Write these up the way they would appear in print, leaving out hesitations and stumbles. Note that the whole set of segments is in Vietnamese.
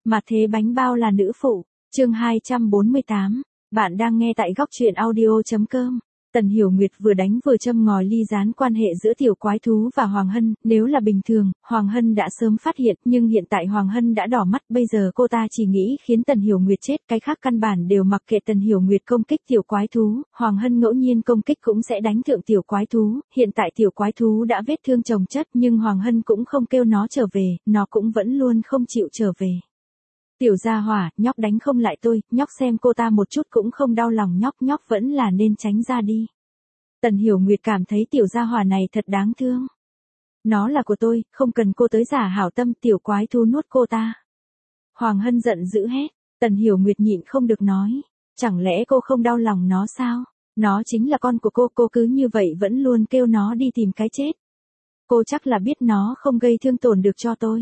Mà thế bánh bao là nữ phụ, chương 248, bạn đang nghe tại góc truyện audio.com. Tần Hiểu Nguyệt vừa đánh vừa châm ngòi ly gián quan hệ giữa tiểu quái thú và Hoàng Hân, nếu là bình thường, Hoàng Hân đã sớm phát hiện, nhưng hiện tại Hoàng Hân đã đỏ mắt, bây giờ cô ta chỉ nghĩ khiến Tần Hiểu Nguyệt chết, cái khác căn bản đều mặc kệ Tần Hiểu Nguyệt công kích tiểu quái thú, Hoàng Hân ngẫu nhiên công kích cũng sẽ đánh thượng tiểu quái thú, hiện tại tiểu quái thú đã vết thương chồng chất, nhưng Hoàng Hân cũng không kêu nó trở về, nó cũng vẫn luôn không chịu trở về. Tiểu gia hỏa, nhóc đánh không lại tôi, nhóc xem cô ta một chút cũng không đau lòng, nhóc vẫn là nên tránh ra đi. Tần Hiểu Nguyệt cảm thấy tiểu gia hỏa này thật đáng thương. Nó là của tôi, không cần cô tới giả hảo tâm, tiểu quái thú nuốt cô ta. Hoàng Hân giận dữ hét, Tần Hiểu Nguyệt nhịn không được nói, chẳng lẽ cô không đau lòng nó sao? Nó chính là con của cô cứ như vậy vẫn luôn kêu nó đi tìm cái chết. Cô chắc là biết nó không gây thương tổn được cho tôi.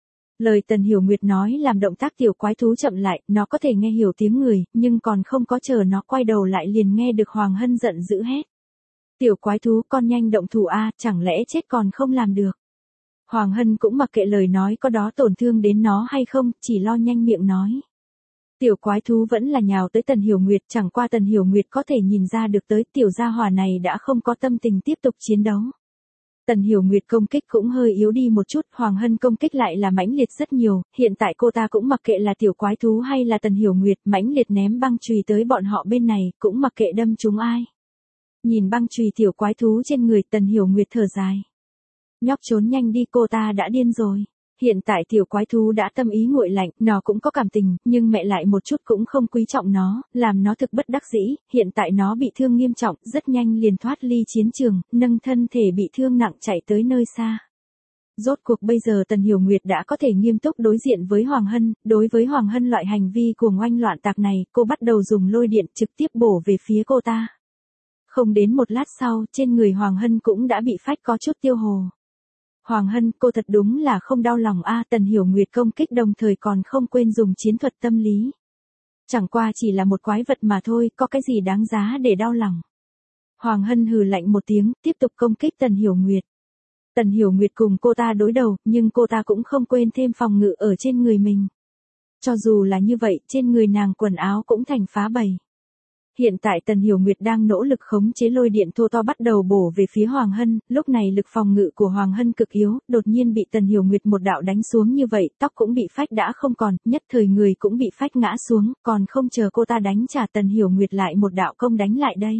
Lời Tần Hiểu Nguyệt nói làm động tác tiểu quái thú chậm lại, nó có thể nghe hiểu tiếng người, nhưng còn không có chờ nó quay đầu lại liền nghe được Hoàng Hân giận dữ hét. Tiểu quái thú, con nhanh động thủ a, chẳng lẽ chết còn không làm được. Hoàng Hân cũng mặc kệ lời nói có đó tổn thương đến nó hay không, chỉ lo nhanh miệng nói. Tiểu quái thú vẫn là nhào tới Tần Hiểu Nguyệt, chẳng qua Tần Hiểu Nguyệt có thể nhìn ra được tới tiểu gia hỏa này đã không có tâm tình tiếp tục chiến đấu. Tần Hiểu Nguyệt công kích cũng hơi yếu đi một chút, Hoàng Hân công kích lại là mãnh liệt rất nhiều, hiện tại cô ta cũng mặc kệ là tiểu quái thú hay là Tần Hiểu Nguyệt, mãnh liệt ném băng chùy tới bọn họ bên này, cũng mặc kệ đâm chúng ai. Nhìn băng chùy tiểu quái thú trên người, Tần Hiểu Nguyệt thở dài. Nhóc trốn nhanh đi, cô ta đã điên rồi. Hiện tại tiểu quái thú đã tâm ý nguội lạnh, nó cũng có cảm tình, nhưng mẹ lại một chút cũng không quý trọng nó, làm nó thực bất đắc dĩ, hiện tại nó bị thương nghiêm trọng, rất nhanh liền thoát ly chiến trường, nâng thân thể bị thương nặng chạy tới nơi xa. Rốt cuộc bây giờ Tần Hiểu Nguyệt đã có thể nghiêm túc đối diện với Hoàng Hân, đối với Hoàng Hân loại hành vi cuồng oanh loạn tạc này, cô bắt đầu dùng lôi điện trực tiếp bổ về phía cô ta. Không đến một lát sau, trên người Hoàng Hân cũng đã bị phách có chút tiêu hồ. Hoàng Hân, cô thật đúng là không đau lòng a. Tần Hiểu Nguyệt công kích đồng thời còn không quên dùng chiến thuật tâm lý. Chẳng qua chỉ là một quái vật mà thôi, có cái gì đáng giá để đau lòng. Hoàng Hân hừ lạnh một tiếng, tiếp tục công kích Tần Hiểu Nguyệt. Tần Hiểu Nguyệt cùng cô ta đối đầu, nhưng cô ta cũng không quên thêm phòng ngự ở trên người mình. Cho dù là như vậy, trên người nàng quần áo cũng thành phá bầy. Hiện tại Tần Hiểu Nguyệt đang nỗ lực khống chế lôi điện thô to bắt đầu bổ về phía Hoàng Hân, lúc này lực phòng ngự của Hoàng Hân cực yếu, đột nhiên bị Tần Hiểu Nguyệt một đạo đánh xuống như vậy, tóc cũng bị phách đã không còn, nhất thời người cũng bị phách ngã xuống, còn không chờ cô ta đánh trả Tần Hiểu Nguyệt lại một đạo công đánh lại đây.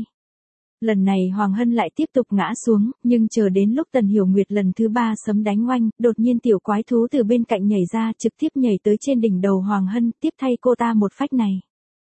Lần này Hoàng Hân lại tiếp tục ngã xuống, nhưng chờ đến lúc Tần Hiểu Nguyệt lần thứ 3 sấm đánh oanh, đột nhiên tiểu quái thú từ bên cạnh nhảy ra, trực tiếp nhảy tới trên đỉnh đầu Hoàng Hân, tiếp thay cô ta một phách này.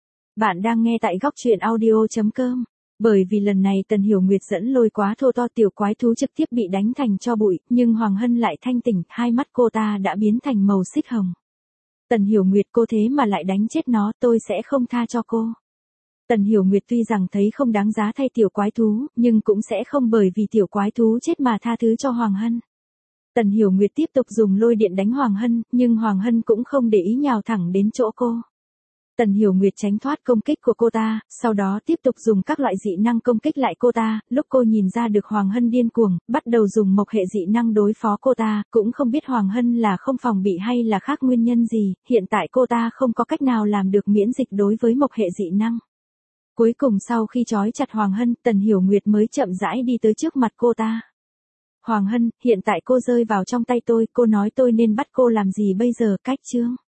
Bạn đang nghe tại góc truyện audio.com. Bởi vì lần này Tần Hiểu Nguyệt dẫn lôi quá thô to, tiểu quái thú trực tiếp bị đánh thành tro bụi, nhưng Hoàng Hân lại thanh tỉnh, hai mắt cô ta đã biến thành màu xích hồng. Tần Hiểu Nguyệt, cô thế mà lại đánh chết nó, tôi sẽ không tha cho cô. Tần Hiểu Nguyệt tuy rằng thấy không đáng giá thay tiểu quái thú, nhưng cũng sẽ không bởi vì tiểu quái thú chết mà tha thứ cho Hoàng Hân. Tần Hiểu Nguyệt tiếp tục dùng lôi điện đánh Hoàng Hân, nhưng Hoàng Hân cũng không để ý, nhào thẳng đến chỗ cô. Tần Hiểu Nguyệt tránh thoát công kích của cô ta, sau đó tiếp tục dùng các loại dị năng công kích lại cô ta, lúc cô nhìn ra được Hoàng Hân điên cuồng, bắt đầu dùng mộc hệ dị năng đối phó cô ta, cũng không biết Hoàng Hân là không phòng bị hay là khác nguyên nhân gì, hiện tại cô ta không có cách nào làm được miễn dịch đối với mộc hệ dị năng. Cuối cùng sau khi trói chặt Hoàng Hân, Tần Hiểu Nguyệt mới chậm rãi đi tới trước mặt cô ta. Hoàng Hân, hiện tại cô rơi vào trong tay tôi, cô nói tôi nên bắt cô làm gì bây giờ, cách chương.